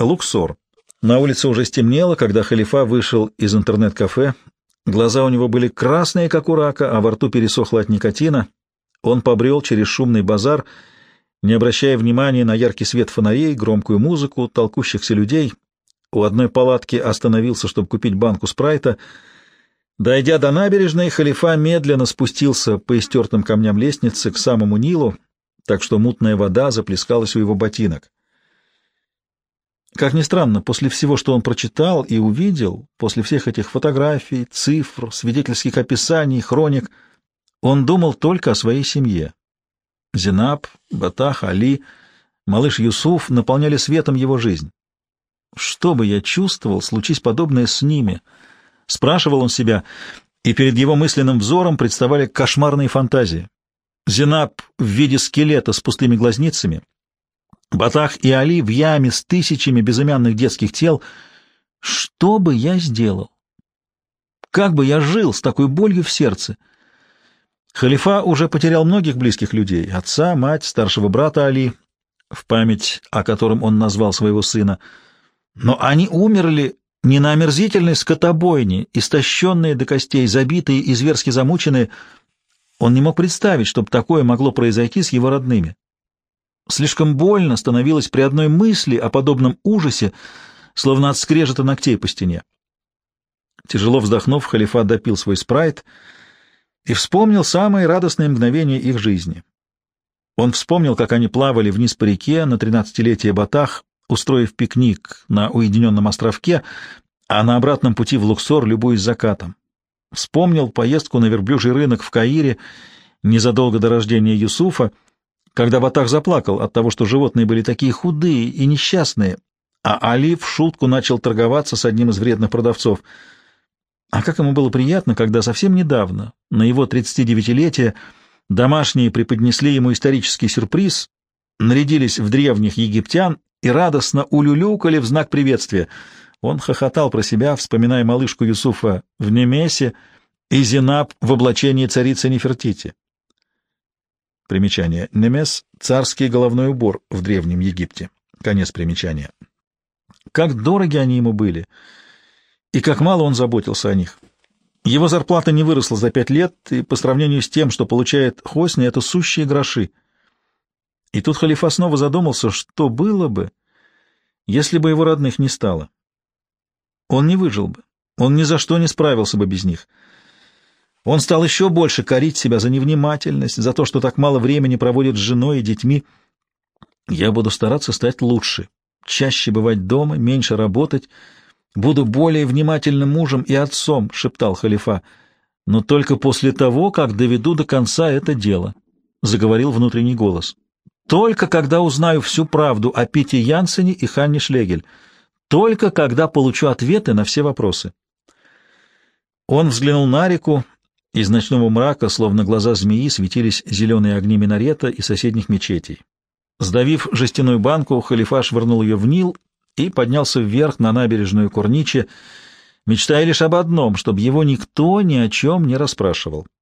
Луксор. На улице уже стемнело, когда халифа вышел из интернет-кафе. Глаза у него были красные, как у рака, а во рту пересохло от никотина. Он побрел через шумный базар, не обращая внимания на яркий свет фонарей, громкую музыку, толкущихся людей. У одной палатки остановился, чтобы купить банку спрайта. Дойдя до набережной, халифа медленно спустился по истертым камням лестницы к самому Нилу, так что мутная вода заплескалась у его ботинок. Как ни странно, после всего, что он прочитал и увидел, после всех этих фотографий, цифр, свидетельских описаний, хроник, он думал только о своей семье. Зинаб, Батах, Али, малыш Юсуф наполняли светом его жизнь. «Что бы я чувствовал, случись подобное с ними?» — спрашивал он себя, и перед его мысленным взором представали кошмарные фантазии. Зинаб в виде скелета с пустыми глазницами, Батах и Али в яме с тысячами безымянных детских тел. Что бы я сделал? Как бы я жил с такой болью в сердце? Халифа уже потерял многих близких людей: отца, мать, старшего брата Али, в память о котором он назвал своего сына. Но они умерли не на омерзительной скотобойне, истощенные до костей, забитые и зверски замученные. Он не мог представить, чтобы такое могло произойти с его родными. Слишком больно становилось при одной мысли о подобном ужасе, словно от скрежета ногтей по стене. Тяжело вздохнув, халифа допил свой спрайт и вспомнил самые радостные мгновения их жизни. Он вспомнил, как они плавали вниз по реке на 13-летие Батах, устроив пикник на уединенном островке, а на обратном пути в Луксор любуясь закатом. Вспомнил поездку на верблюжий рынок в Каире незадолго до рождения Юсуфа, когда Батах заплакал от того, что животные были такие худые и несчастные, а Али в шутку начал торговаться с одним из вредных продавцов. А как ему было приятно, когда совсем недавно, на его 39-летие, домашние преподнесли ему исторический сюрприз, нарядились в древних египтян и радостно улюлюкали в знак приветствия. Он хохотал про себя, вспоминая малышку Юсуфа в Немесе и Зинаб в облачении царицы Нефертити. Примечание. Немес — царский головной убор в Древнем Египте. Конец примечания. Как дороги они ему были, и как мало он заботился о них. Его зарплата не выросла за 5 лет, и по сравнению с тем, что получает Хосни, это сущие гроши. И тут халифа снова задумался, что было бы, если бы его родных не стало. Он не выжил бы, он ни за что не справился бы без них. Он стал еще больше корить себя за невнимательность, за то, что так мало времени проводит с женой и детьми. «Я буду стараться стать лучше, чаще бывать дома, меньше работать, буду более внимательным мужем и отцом», — шептал халифа. «Но только после того, как доведу до конца это дело», — заговорил внутренний голос. «Только когда узнаю всю правду о Пите Янсене и Ханне Шлегель, только когда получу ответы на все вопросы». Он взглянул на реку. Из ночного мрака, словно глаза змеи, светились зеленые огни минарета и соседних мечетей. Сдавив жестяную банку, халифа швырнул ее в Нил и поднялся вверх на набережную Корничи, мечтая лишь об одном, чтобы его никто ни о чем не расспрашивал.